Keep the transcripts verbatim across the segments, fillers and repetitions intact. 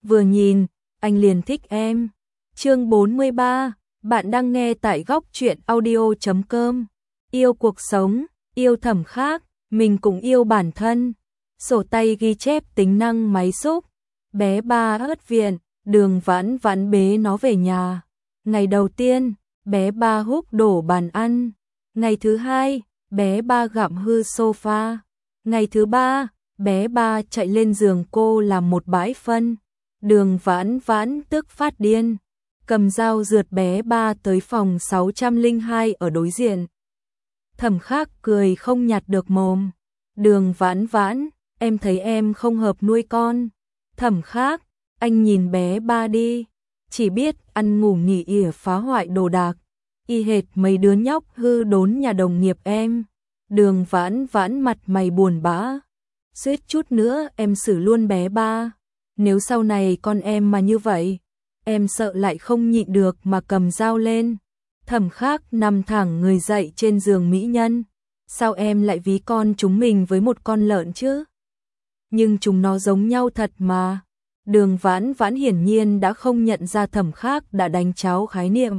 vừa nhìn, anh liền thích em. Chương bốn mươi ba, bạn đang nghe tại góc truyện audio chấm com. Yêu cuộc sống, yêu Thẩm Khác, mình cũng yêu bản thân. Sổ tay ghi chép tính năng máy xúc. Bé Ba ớt viện, Đường Vãn Vãn bế nó về nhà. Ngày đầu tiên, bé Ba húc đổ bàn ăn. Ngày thứ hai, bé Ba gặm hư sofa. Ngày thứ ba, bé Ba chạy lên giường cô làm một bãi phân. Đường Vãn Vãn tức phát điên, cầm dao rượt bé Ba tới phòng sáu trăm lẻ hai ở đối diện. Thẩm Khác cười không nhặt được mồm. Đường Vãn Vãn, em thấy em không hợp nuôi con. Thẩm Khác, anh nhìn bé Ba đi, chỉ biết ăn ngủ nghỉ ỉa phá hoại đồ đạc, y hệt mấy đứa nhóc hư đốn nhà đồng nghiệp em. Đường Vãn Vãn mặt mày buồn bã, suýt chút nữa em xử luôn bé Ba. Nếu sau này con em mà như vậy, em sợ lại không nhịn được mà cầm dao lên. Thẩm Khác nằm thẳng người dậy trên giường mỹ nhân. Sao em lại ví con chúng mình với một con lợn chứ? Nhưng chúng nó giống nhau thật mà. Đường Vãn Vãn hiển nhiên đã không nhận ra Thẩm Khác đã đánh cháo khái niệm.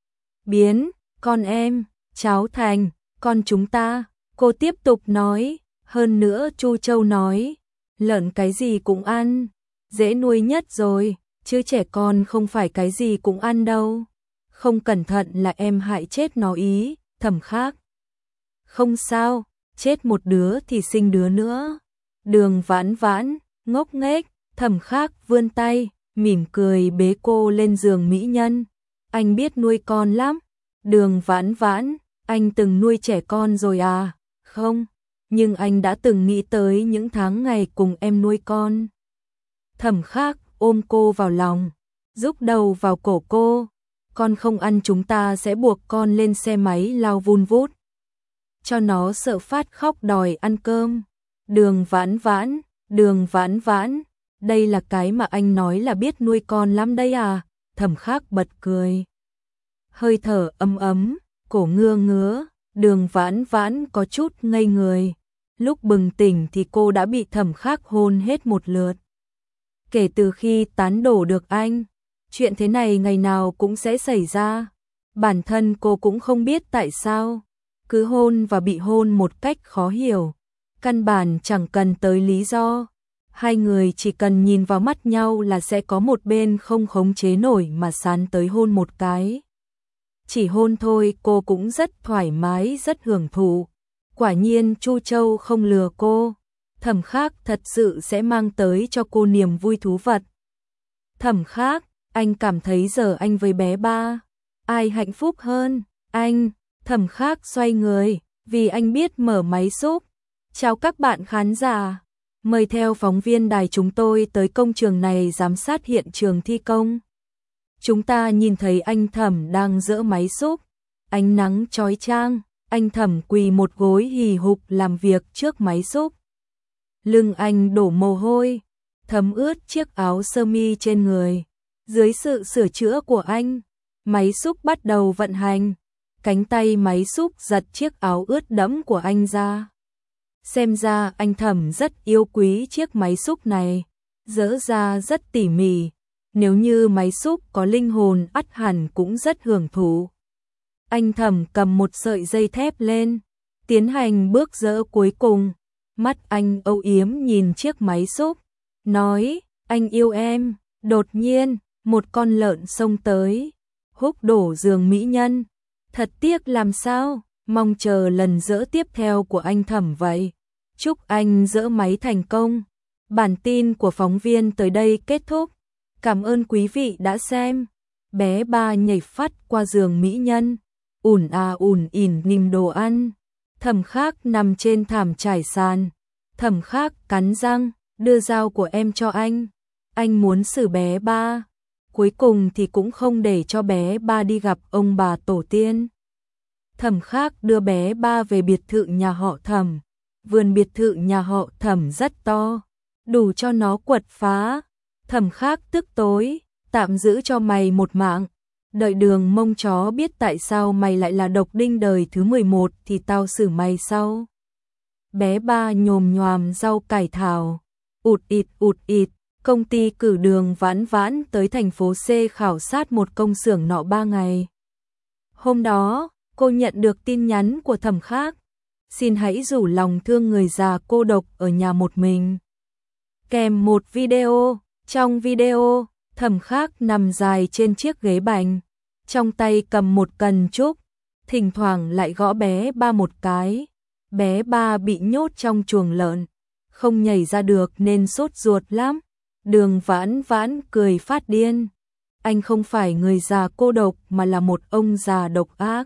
Biến, con em, cháo thành, con chúng ta. Cô tiếp tục nói, hơn nữa Chu Châu nói, lợn cái gì cũng ăn, dễ nuôi nhất rồi, chứ trẻ con không phải cái gì cũng ăn đâu. Không cẩn thận là em hại chết nó ý. Thẩm Khác, không sao, chết một đứa thì sinh đứa nữa. Đường Vãn Vãn, ngốc nghếch. Thẩm Khác vươn tay, mỉm cười bế cô lên giường mỹ nhân. Anh biết nuôi con lắm. Đường Vãn Vãn, anh từng nuôi trẻ con rồi à? Không, nhưng anh đã từng nghĩ tới những tháng ngày cùng em nuôi con. Thẩm Khác ôm cô vào lòng, rúc đầu vào cổ cô. Con không ăn chúng ta sẽ buộc con lên xe máy lao vun vút, cho nó sợ phát khóc đòi ăn cơm. Đường Vãn Vãn, Đường Vãn Vãn, đây là cái mà anh nói là biết nuôi con lắm đây à? Thẩm Khác bật cười, hơi thở ấm ấm, cổ ngứa ngứa. Đường Vãn Vãn có chút ngây người. Lúc bừng tỉnh thì cô đã bị Thẩm Khác hôn hết một lượt. Kể từ khi tán đổ được anh, chuyện thế này ngày nào cũng sẽ xảy ra. Bản thân cô cũng không biết tại sao, cứ hôn và bị hôn một cách khó hiểu. Căn bản chẳng cần tới lý do. Hai người chỉ cần nhìn vào mắt nhau là sẽ có một bên không khống chế nổi mà sán tới hôn một cái. Chỉ hôn thôi cô cũng rất thoải mái, rất hưởng thụ. Quả nhiên Chu Châu không lừa cô. Thẩm Khác thật sự sẽ mang tới cho cô niềm vui thú vật. Thẩm Khác, anh cảm thấy giờ anh với bé Ba, ai hạnh phúc hơn? Anh. Thẩm Khác xoay người, vì anh biết mở máy xúc. Chào các bạn khán giả. Mời theo phóng viên đài chúng tôi tới công trường này giám sát hiện trường thi công. Chúng ta nhìn thấy anh Thẩm đang dỡ máy xúc. Ánh nắng chói chang, anh Thẩm quỳ một gối hì hục làm việc trước máy xúc. Lưng anh đổ mồ hôi, thấm ướt chiếc áo sơ mi trên người. Dưới sự sửa chữa của anh, máy xúc bắt đầu vận hành. Cánh tay máy xúc giật chiếc áo ướt đẫm của anh ra. Xem ra anh Thẩm rất yêu quý chiếc máy xúc này, dỡ ra rất tỉ mỉ. Nếu như máy xúc có linh hồn ắt hẳn cũng rất hưởng thụ. Anh Thẩm cầm một sợi dây thép lên, tiến hành bước dỡ cuối cùng. Mắt anh âu yếm nhìn chiếc máy xúc, nói, anh yêu em. Đột nhiên, một con lợn xông tới, húc đổ giường mỹ nhân. Thật tiếc làm sao, mong chờ lần dỡ tiếp theo của anh Thẩm vậy. Chúc anh dỡ máy thành công. Bản tin của phóng viên tới đây kết thúc. Cảm ơn quý vị đã xem. Bé Ba nhảy phắt qua giường mỹ nhân, ủn à ủn ỉn nìm đồ ăn. Thẩm Khác nằm trên thảm trải sàn. Thẩm Khác cắn răng, đưa dao của em cho anh. Anh muốn xử bé Ba. Cuối cùng thì cũng không để cho bé Ba đi gặp ông bà tổ tiên. Thẩm Khác đưa bé Ba về biệt thự nhà họ Thẩm. Vườn biệt thự nhà họ Thẩm rất to, đủ cho nó quật phá. Thẩm Khác tức tối, tạm giữ cho mày một mạng. Đợi Đường Mông Chó biết tại sao mày lại là độc đinh đời thứ mười một thì tao xử mày sau. Bé Ba nhồm nhoàm rau cải thảo, ụt ịt ụt ịt, Công ty cử Đường Vãn Vãn tới thành phố C khảo sát một công xưởng nọ ba ngày. Hôm đó, cô nhận được tin nhắn của Thẩm Khác. Xin hãy rủ lòng thương người già cô độc ở nhà một mình. Kèm một video. Trong video, Thẩm Khác nằm dài trên chiếc ghế bành, trong tay cầm một cần trúc, thỉnh thoảng lại gõ bé Ba một cái. Bé Ba bị nhốt trong chuồng lợn, không nhảy ra được nên sốt ruột lắm. Đường Vãn Vãn cười phát điên. Anh không phải người già cô độc mà là một ông già độc ác.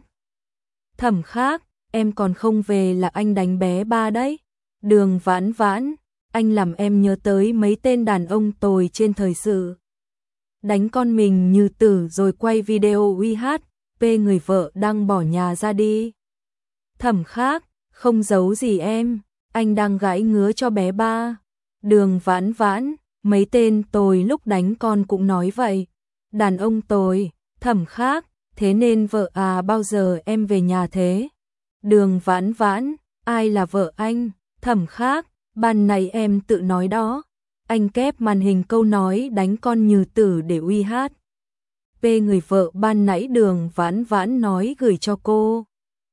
Thẩm Khác, em còn không về là anh đánh bé Ba đấy. Đường Vãn Vãn, anh làm em nhớ tới mấy tên đàn ông tồi trên thời sự. Đánh con mình như tử rồi quay video uy hát, pê người vợ đang bỏ nhà ra đi. Thẩm Khác, không giấu gì em, anh đang gãi ngứa cho bé Ba. Đường Vãn Vãn, mấy tên tồi lúc đánh con cũng nói vậy. Đàn ông tồi. Thẩm Khác, thế nên vợ à bao giờ em về nhà thế? Đường Vãn Vãn, ai là vợ anh? Thẩm Khác, ban nãy em tự nói đó. Anh kép màn hình câu nói đánh con như tử để uy hát. Về người vợ ban nãy Đường Vãn Vãn nói gửi cho cô.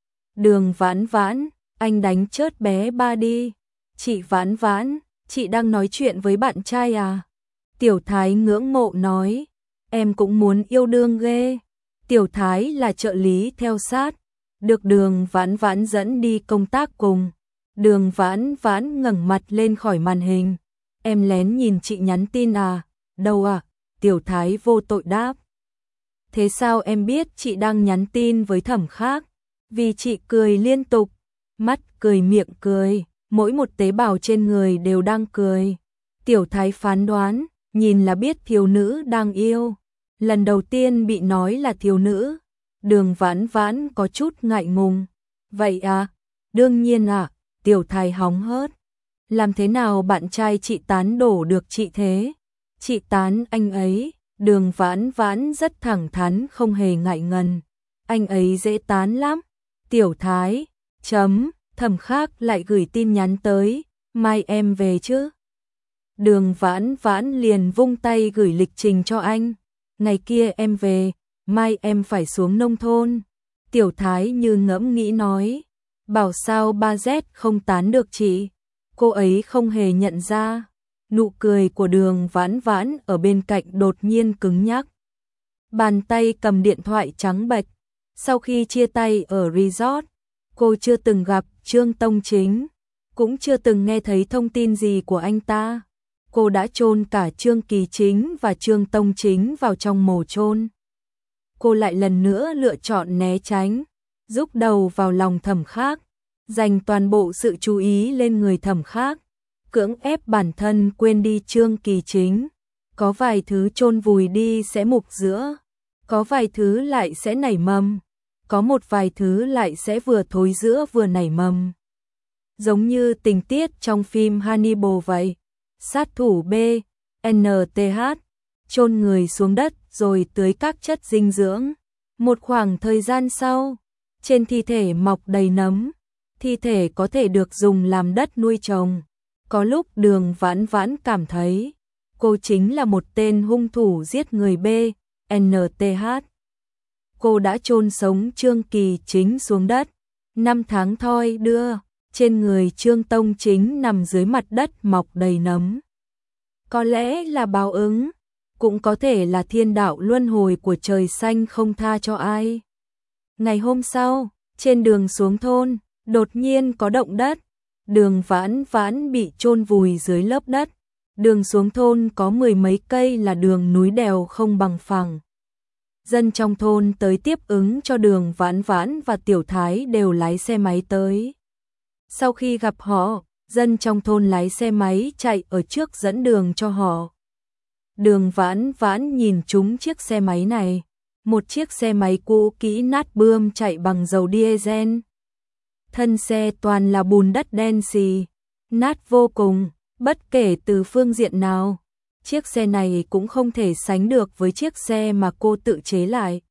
Đường Vãn Vãn, anh đánh chớt bé Ba đi. Chị Vãn Vãn, chị đang nói chuyện với bạn trai à? Tiểu Thái ngưỡng mộ nói, em cũng muốn yêu đương ghê. Tiểu Thái là trợ lý theo sát, được Đường Vãn Vãn dẫn đi công tác cùng. Đường Vãn Vãn ngẩng mặt lên khỏi màn hình. Em lén nhìn chị nhắn tin à? Đâu à? Tiểu Thái vô tội đáp. Thế sao em biết chị đang nhắn tin với Thẩm Khác? Vì chị cười liên tục, mắt cười miệng cười, mỗi một tế bào trên người đều đang cười. Tiểu Thái phán đoán, nhìn là biết thiếu nữ đang yêu. Lần đầu tiên bị nói là thiếu nữ. Đường Vãn Vãn có chút ngại ngùng. Vậy à? Đương nhiên à, Tiểu Thái hóng hớt. Làm thế nào bạn trai chị tán đổ được chị thế? Chị tán anh ấy. Đường Vãn Vãn rất thẳng thắn không hề ngại ngần. Anh ấy dễ tán lắm. Tiểu Thái, chấm, Thẩm Khác lại gửi tin nhắn tới, mai em về chứ? Đường Vãn Vãn liền vung tay gửi lịch trình cho anh. Ngày kia em về, mai em phải xuống nông thôn. Tiểu Thái như ngẫm nghĩ nói, bảo sao ba Z không tán được chị. Cô ấy không hề nhận ra. Nụ cười của Đường Vãn Vãn ở bên cạnh đột nhiên cứng nhắc. Bàn tay cầm điện thoại trắng bệch. Sau khi chia tay ở resort, cô chưa từng gặp Trương Tông Chính, cũng chưa từng nghe thấy thông tin gì của anh ta. Cô đã chôn cả Trương Kỳ Chính và Trương Tông Chính vào trong mồ chôn. Cô lại lần nữa lựa chọn né tránh, rúc đầu vào lòng Thẩm Khác, dành toàn bộ sự chú ý lên người Thẩm Khác, cưỡng ép bản thân quên đi Trương Kỳ Chính. Có vài thứ chôn vùi đi sẽ mục giữa, có vài thứ lại sẽ nảy mầm, có một vài thứ lại sẽ vừa thối giữa vừa nảy mầm. Giống như tình tiết trong phim Hannibal vậy. Sát thủ B, en tê hát, chôn người xuống đất rồi tưới các chất dinh dưỡng. Một khoảng thời gian sau, trên thi thể mọc đầy nấm. Thi thể có thể được dùng làm đất nuôi trồng. Có lúc Đường Vãn Vãn cảm thấy cô chính là một tên hung thủ giết người B, en tê hát. Cô đã chôn sống Trương Kỳ Chính xuống đất. Năm tháng thoi đưa, trên người Trương Tông Chính nằm dưới mặt đất mọc đầy nấm. Có lẽ là báo ứng, cũng có thể là thiên đạo luân hồi của trời xanh không tha cho ai. Ngày hôm sau, trên đường xuống thôn, đột nhiên có động đất. Đường Vãn Vãn bị chôn vùi dưới lớp đất. Đường xuống thôn có mười mấy cây là đường núi đèo không bằng phẳng. Dân trong thôn tới tiếp ứng cho Đường Vãn Vãn và Tiểu Thái đều lái xe máy tới. Sau khi gặp họ, dân trong thôn lái xe máy chạy ở trước dẫn đường cho họ. Đường Vãn Vãn nhìn trúng chiếc xe máy này, một chiếc xe máy cũ kỹ nát bươm chạy bằng dầu diesel. Thân xe toàn là bùn đất đen xì, nát vô cùng, bất kể từ phương diện nào. Chiếc xe này cũng không thể sánh được với chiếc xe mà cô tự chế lại.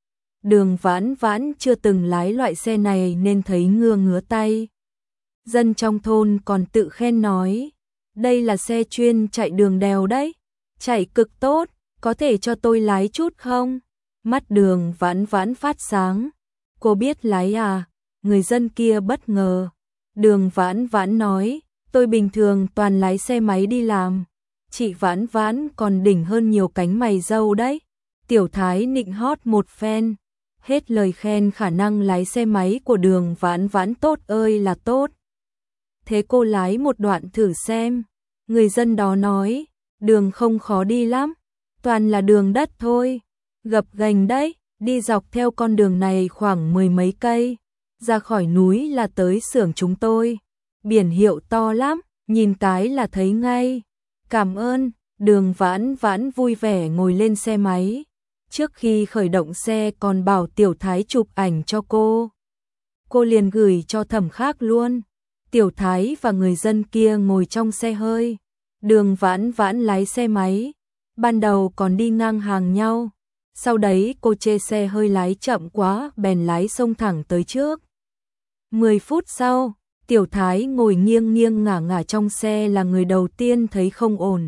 Đường Vãn Vãn chưa từng lái loại xe này nên thấy ngứa ngứa tay. Dân trong thôn còn tự khen nói, đây là xe chuyên chạy đường đèo đấy. Chạy cực tốt, có thể cho tôi lái chút không? Mắt Đường Vãn Vãn phát sáng. Cô biết lái à? Người dân kia bất ngờ. Đường Vãn Vãn nói, tôi bình thường toàn lái xe máy đi làm. Chị Vãn Vãn còn đỉnh hơn nhiều cánh mày râu đấy. Tiểu Thái nịnh hót một phen. Hết lời khen khả năng lái xe máy của Đường Vãn Vãn tốt ơi là tốt. Thế cô lái một đoạn thử xem. Người dân đó nói, đường không khó đi lắm, toàn là đường đất thôi, gập ghềnh đấy, đi dọc theo con đường này khoảng mười mấy cây, ra khỏi núi là tới xưởng chúng tôi. Biển hiệu to lắm, nhìn cái là thấy ngay. Cảm ơn. Đường Vãn Vãn vui vẻ ngồi lên xe máy. Trước khi khởi động xe còn bảo Tiểu Thái chụp ảnh cho cô. Cô liền gửi cho Thẩm Khác luôn. Tiểu Thái và người dân kia ngồi trong xe hơi. Đường Vãn Vãn lái xe máy. Ban đầu còn đi ngang hàng nhau. Sau đấy cô chê xe hơi lái chậm quá bèn lái xông thẳng tới trước. Mười phút sau, Tiểu Thái ngồi nghiêng nghiêng ngả ngả trong xe là người đầu tiên thấy không ổn.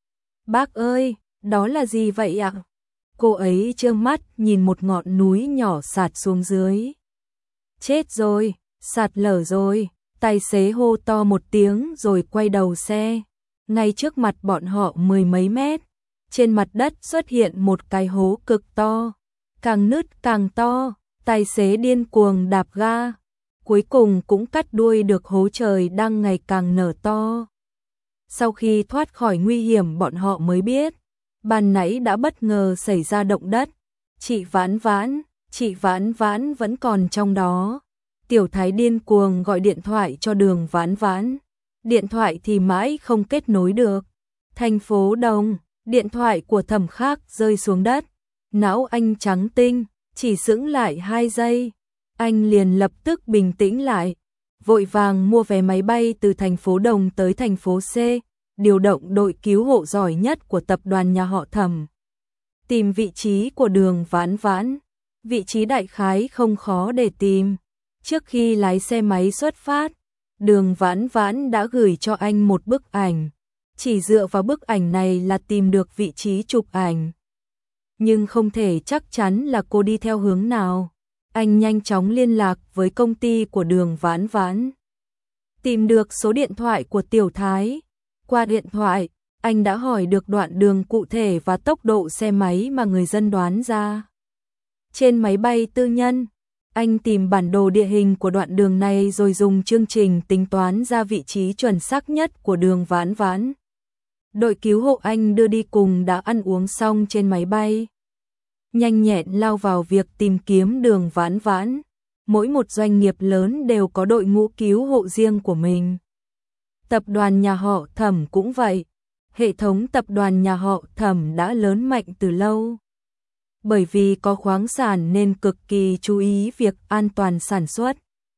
Bác ơi, đó là gì vậy ạ? Cô ấy trơ mắt nhìn một ngọn núi nhỏ sạt xuống dưới. Chết rồi, sạt lở rồi, tài xế hô to một tiếng rồi quay đầu xe. Ngay trước mặt bọn họ mười mấy mét, trên mặt đất xuất hiện một cái hố cực to. Càng nứt càng to, tài xế điên cuồng đạp ga. Cuối cùng cũng cắt đuôi được hố trời đang ngày càng nở to. Sau khi thoát khỏi nguy hiểm bọn họ mới biết, ban nãy đã bất ngờ xảy ra động đất. Chị Vãn Vãn, chị Vãn Vãn vẫn còn trong đó. Tiểu Thái điên cuồng gọi điện thoại cho Đường Vãn Vãn. Điện thoại thì mãi không kết nối được. Thành phố Đồng, điện thoại của Thẩm Khác rơi xuống đất. Não anh trắng tinh, chỉ sững lại hai giây. Anh liền lập tức bình tĩnh lại, vội vàng mua vé máy bay từ thành phố Đồng tới thành phố C, điều động đội cứu hộ giỏi nhất của tập đoàn nhà họ Thẩm. Tìm vị trí của Đường Vãn Vãn, vị trí đại khái không khó để tìm. Trước khi lái xe máy xuất phát, Đường Vãn Vãn đã gửi cho anh một bức ảnh, chỉ dựa vào bức ảnh này là tìm được vị trí chụp ảnh. Nhưng không thể chắc chắn là cô đi theo hướng nào. Anh nhanh chóng liên lạc với công ty của Đường Vãn Vãn. Tìm được số điện thoại của Tiểu Thái. Qua điện thoại, anh đã hỏi được đoạn đường cụ thể và tốc độ xe máy mà người dân đoán ra. Trên máy bay tư nhân, anh tìm bản đồ địa hình của đoạn đường này rồi dùng chương trình tính toán ra vị trí chuẩn xác nhất của Đường Vãn Vãn. Đội cứu hộ anh đưa đi cùng đã ăn uống xong trên máy bay. Nhanh nhẹn lao vào việc tìm kiếm Đường Vãn Vãn. Mỗi một doanh nghiệp lớn đều có đội ngũ cứu hộ riêng của mình. Tập đoàn nhà họ Thẩm cũng vậy. Hệ thống tập đoàn nhà họ Thẩm đã lớn mạnh từ lâu. Bởi vì có khoáng sản nên cực kỳ chú ý việc an toàn sản xuất.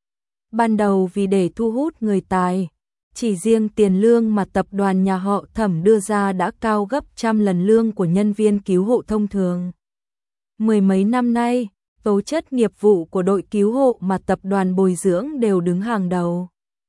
Ban đầu vì để thu hút người tài, chỉ riêng tiền lương mà tập đoàn nhà họ Thẩm đưa ra đã cao gấp trăm lần lương của nhân viên cứu hộ thông thường. Mười mấy năm nay, tố chất nghiệp vụ của đội cứu hộ mà tập đoàn bồi dưỡng đều đứng hàng đầu.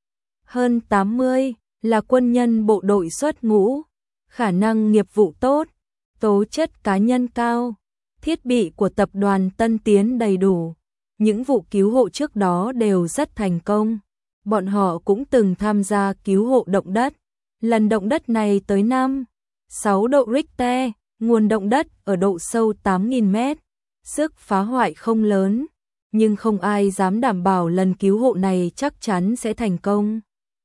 Hơn tám mươi là quân nhân bộ đội xuất ngũ, khả năng nghiệp vụ tốt, tố chất cá nhân cao, thiết bị của tập đoàn tân tiến đầy đủ. Những vụ cứu hộ trước đó đều rất thành công. Bọn họ cũng từng tham gia cứu hộ động đất. Lần động đất này tới năm, sáu độ Richter, nguồn động đất ở độ sâu tám nghìn mét. Sức phá hoại không lớn, nhưng không ai dám đảm bảo lần cứu hộ này chắc chắn sẽ thành công.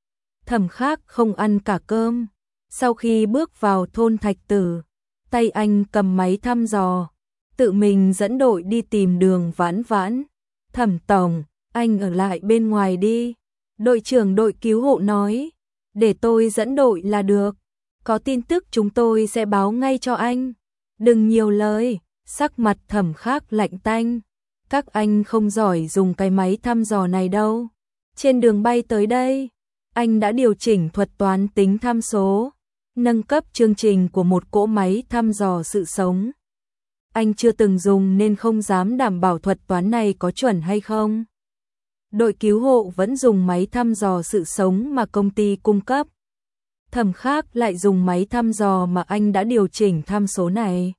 Thẩm Khác không ăn cả cơm. Sau khi bước vào thôn Thạch Tử, tay anh cầm máy thăm dò, tự mình dẫn đội đi tìm Đường Vãn Vãn. Thẩm tổng, anh ở lại bên ngoài đi. Đội trưởng đội cứu hộ nói, để tôi dẫn đội là được. Có tin tức chúng tôi sẽ báo ngay cho anh. Đừng nhiều lời. Sắc mặt Thẩm Khác lạnh tanh. Các anh không giỏi dùng cái máy thăm dò này đâu. Trên đường bay tới đây, anh đã điều chỉnh thuật toán tính tham số, nâng cấp chương trình của một cỗ máy thăm dò sự sống. Anh chưa từng dùng nên không dám đảm bảo thuật toán này có chuẩn hay không. Đội cứu hộ vẫn dùng máy thăm dò sự sống mà công ty cung cấp. Thẩm Khắc lại dùng máy thăm dò mà anh đã điều chỉnh tham số này.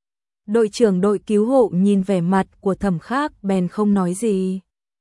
Đội trưởng đội cứu hộ nhìn vẻ mặt của Thẩm Khắc bèn không nói gì.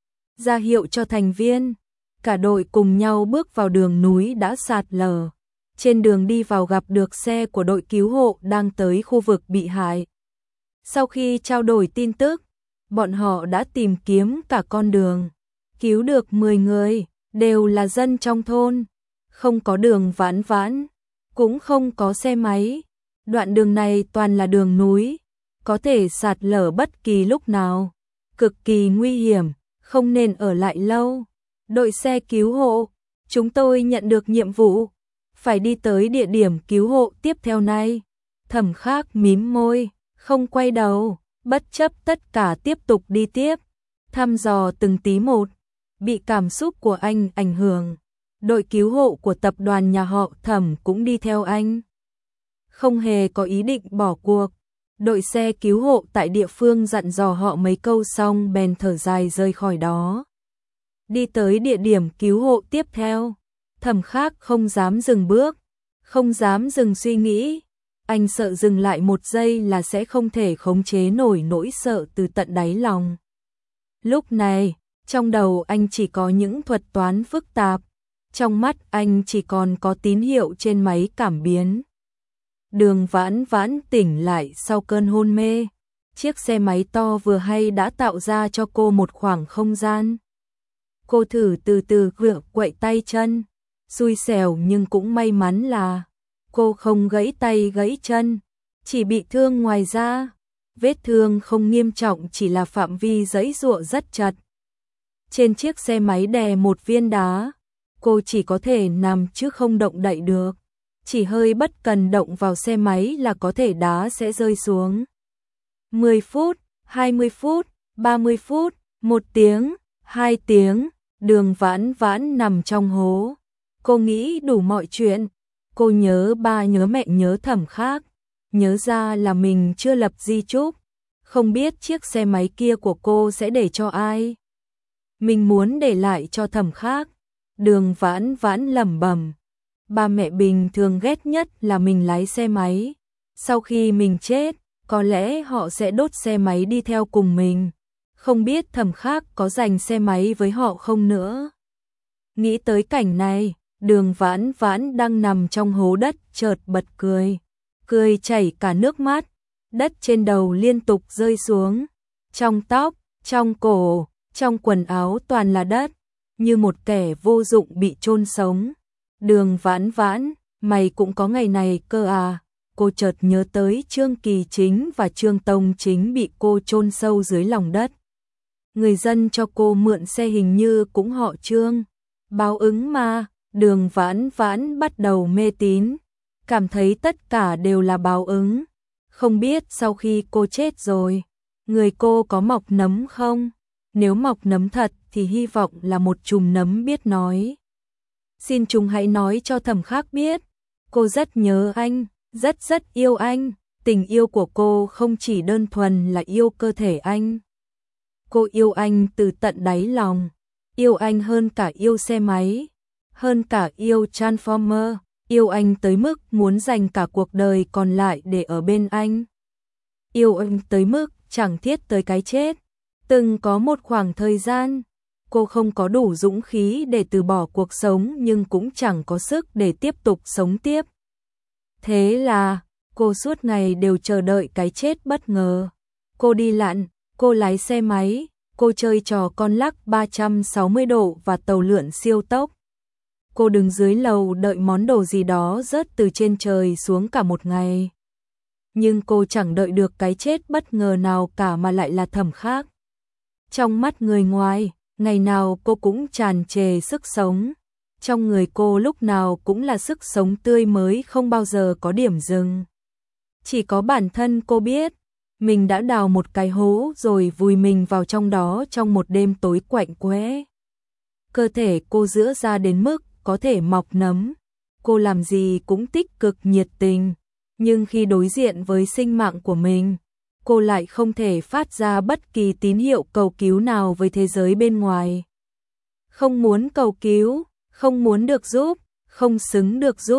Ra hiệu cho thành viên, cả đội cùng nhau bước vào đường núi đã sạt lở. Trên đường đi vào gặp được xe của đội cứu hộ đang tới khu vực bị hại. Sau khi trao đổi tin tức, bọn họ đã tìm kiếm cả con đường, cứu được mười người, đều là dân trong thôn. Không có đường vãn vãn, cũng không có xe máy. Đoạn đường này toàn là đường núi, có thể sạt lở bất kỳ lúc nào, cực kỳ nguy hiểm, không nên ở lại lâu. Đội xe cứu hộ, chúng tôi nhận được nhiệm vụ, phải đi tới địa điểm cứu hộ tiếp theo này. Thẩm Khắc mím môi, không quay đầu, bất chấp tất cả tiếp tục đi tiếp, thăm dò từng tí một. Bị cảm xúc của anh ảnh hưởng, đội cứu hộ của tập đoàn nhà họ Thẩm cũng đi theo anh. Không hề có ý định bỏ cuộc. Đội xe cứu hộ tại địa phương dặn dò họ mấy câu xong bèn thở dài rời khỏi đó. Đi tới địa điểm cứu hộ tiếp theo, Thẩm Khắc không dám dừng bước, không dám dừng suy nghĩ. Anh sợ dừng lại một giây là sẽ không thể khống chế nổi nỗi sợ từ tận đáy lòng. Lúc này, trong đầu anh chỉ có những thuật toán phức tạp, trong mắt anh chỉ còn có tín hiệu trên máy cảm biến. Đường Vãn Vãn tỉnh lại sau cơn hôn mê. Chiếc xe máy to vừa hay đã tạo ra cho cô một khoảng không gian. Cô thử từ từ gượng quậy tay chân, xui xẻo nhưng cũng may mắn là cô không gãy tay gãy chân, chỉ bị thương ngoài da. Vết thương không nghiêm trọng, chỉ là phạm vi giãy giụa rất chật. Trên chiếc xe máy đè một viên đá, cô chỉ có thể nằm chứ không động đậy được. Chỉ hơi bất cần động vào xe máy là có thể đá sẽ rơi xuống. mười phút, hai mươi phút, ba mươi phút, một tiếng, hai tiếng, Đường Vãn Vãn nằm trong hố. Cô nghĩ đủ mọi chuyện. Cô nhớ ba nhớ mẹ nhớ Thẩm Khắc. Nhớ ra là mình chưa lập di chúc. Không biết chiếc xe máy kia của cô sẽ để cho ai. Mình muốn để lại cho Thẩm Khắc. Đường Vãn Vãn lẩm bẩm. Ba mẹ bình thường ghét nhất là mình lái xe máy. Sau khi mình chết, có lẽ họ sẽ đốt xe máy đi theo cùng mình. Không biết Thẩm Khắc có giành xe máy với họ không nữa. Nghĩ tới cảnh này, Đường Vãn Vãn đang nằm trong hố đất chợt bật cười. Cười chảy cả nước mắt. Đất trên đầu liên tục rơi xuống. Trong tóc, trong cổ, trong quần áo toàn là đất. Như một kẻ vô dụng bị chôn sống. Đường Vãn Vãn, mày cũng có ngày này cơ à? Cô chợt nhớ tới Trương Kỳ Chính và Trương Tông Chính bị cô chôn sâu dưới lòng đất. Người dân cho cô mượn xe hình như cũng họ Trương. Báo ứng mà. Đường Vãn Vãn bắt đầu mê tín, cảm thấy tất cả đều là báo ứng. Không biết sau khi cô chết rồi, người cô có mọc nấm không? Nếu mọc nấm thật thì hy vọng là một chùm nấm biết nói. Xin chúng hãy nói cho Thẩm Khắc biết, cô rất nhớ anh, rất rất yêu anh. Tình yêu của cô không chỉ đơn thuần là yêu cơ thể anh. Cô yêu anh từ tận đáy lòng, yêu anh hơn cả yêu xe máy, hơn cả yêu Transformer, yêu anh tới mức muốn dành cả cuộc đời còn lại để ở bên anh. Yêu anh tới mức chẳng thiết tới cái chết. Từng có một khoảng thời gian, cô không có đủ dũng khí để từ bỏ cuộc sống nhưng cũng chẳng có sức để tiếp tục sống tiếp. Thế là, cô suốt ngày đều chờ đợi cái chết bất ngờ. Cô đi lặn, cô lái xe máy, cô chơi trò con lắc ba trăm sáu mươi độ và tàu lượn siêu tốc. Cô đứng dưới lầu đợi món đồ gì đó rớt từ trên trời xuống cả một ngày. Nhưng cô chẳng đợi được cái chết bất ngờ nào cả mà lại là Thẩm Khắc. Trong mắt người ngoài, ngày nào cô cũng tràn trề sức sống. Trong người cô lúc nào cũng là sức sống tươi mới không bao giờ có điểm dừng. Chỉ có bản thân cô biết, mình đã đào một cái hố rồi vùi mình vào trong đó trong một đêm tối quạnh quẽ. Cơ thể cô giãn ra đến mức có thể mọc nấm. Cô làm gì cũng tích cực nhiệt tình, nhưng khi đối diện với sinh mạng của mình, cô lại không thể phát ra bất kỳ tín hiệu cầu cứu nào với thế giới bên ngoài. Không muốn cầu cứu, không muốn được giúp, không xứng được giúp,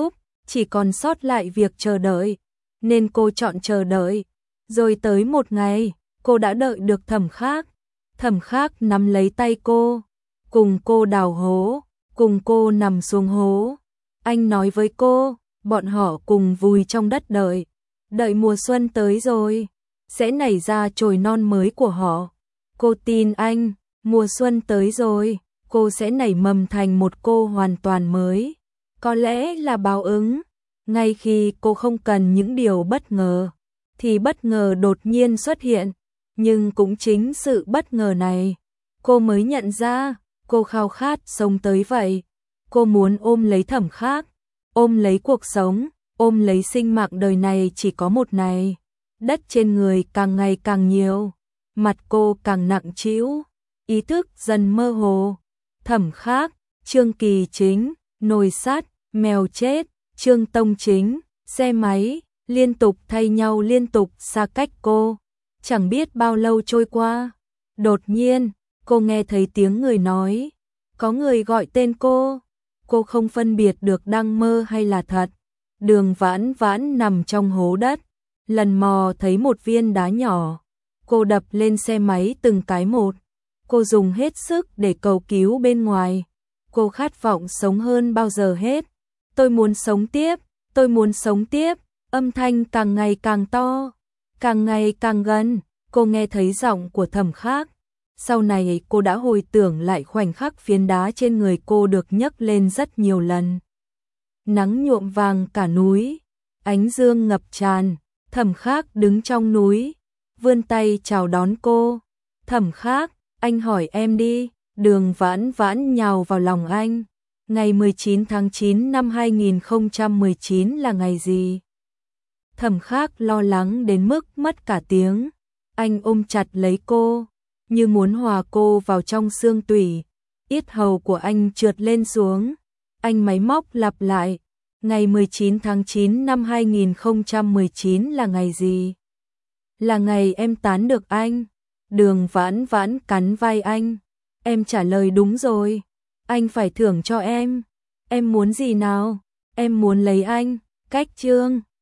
chỉ còn sót lại việc chờ đợi, nên cô chọn chờ đợi. Rồi tới một ngày, cô đã đợi được Thẩm Khắc. Thẩm Khắc nắm lấy tay cô, cùng cô đào hố, cùng cô nằm xuống hố. Anh nói với cô, bọn họ cùng vùi trong đất đợi, đợi mùa xuân tới rồi, sẽ nảy ra chồi non mới của họ. Cô tin anh, mùa xuân tới rồi, cô sẽ nảy mầm thành một cô hoàn toàn mới. Có lẽ là báo ứng, ngay khi cô không cần những điều bất ngờ, thì bất ngờ đột nhiên xuất hiện. Nhưng cũng chính sự bất ngờ này, cô mới nhận ra, cô khao khát sống tới vậy. Cô muốn ôm lấy Thẩm Khắc, ôm lấy cuộc sống, ôm lấy sinh mạng đời này chỉ có một này. Đất trên người càng ngày càng nhiều, mặt cô càng nặng trĩu, ý thức dần mơ hồ. Thẩm Khắc, Trương Kỳ Chính, nồi sắt, mèo chết, Trương Tông Chính, xe máy, liên tục thay nhau liên tục xa cách cô. Chẳng biết bao lâu trôi qua, đột nhiên, cô nghe thấy tiếng người nói, có người gọi tên cô. Cô không phân biệt được đang mơ hay là thật. Đường Vãn Vãn nằm trong hố đất, lần mò thấy một viên đá nhỏ. Cô đập lên xe máy từng cái một. Cô dùng hết sức để cầu cứu bên ngoài. Cô khát vọng sống hơn bao giờ hết. Tôi muốn sống tiếp, tôi muốn sống tiếp. Âm thanh càng ngày càng to, càng ngày càng gần. Cô nghe thấy giọng của Thẩm Khắc. Sau này cô đã hồi tưởng lại khoảnh khắc phiến đá trên người cô được nhấc lên rất nhiều lần. Nắng nhuộm vàng cả núi, ánh dương ngập tràn. Thẩm Khắc đứng trong núi, vươn tay chào đón cô. Thẩm Khắc, anh hỏi em đi. Đường Vãn Vãn nhào vào lòng anh. Ngày mười chín tháng chín năm hai nghìn không trăm mười chín là ngày gì? Thẩm Khắc lo lắng đến mức mất cả tiếng. Anh ôm chặt lấy cô, như muốn hòa cô vào trong xương tủy. Yết hầu của anh trượt lên xuống. Anh máy móc lặp lại. Ngày mười chín tháng chín năm hai nghìn không trăm mười chín là ngày gì? Là ngày em tán được anh. Đường Vãn Vãn cắn vai anh. Em trả lời đúng rồi. Anh phải thưởng cho em. Em muốn gì nào? Em muốn lấy anh. Cách chương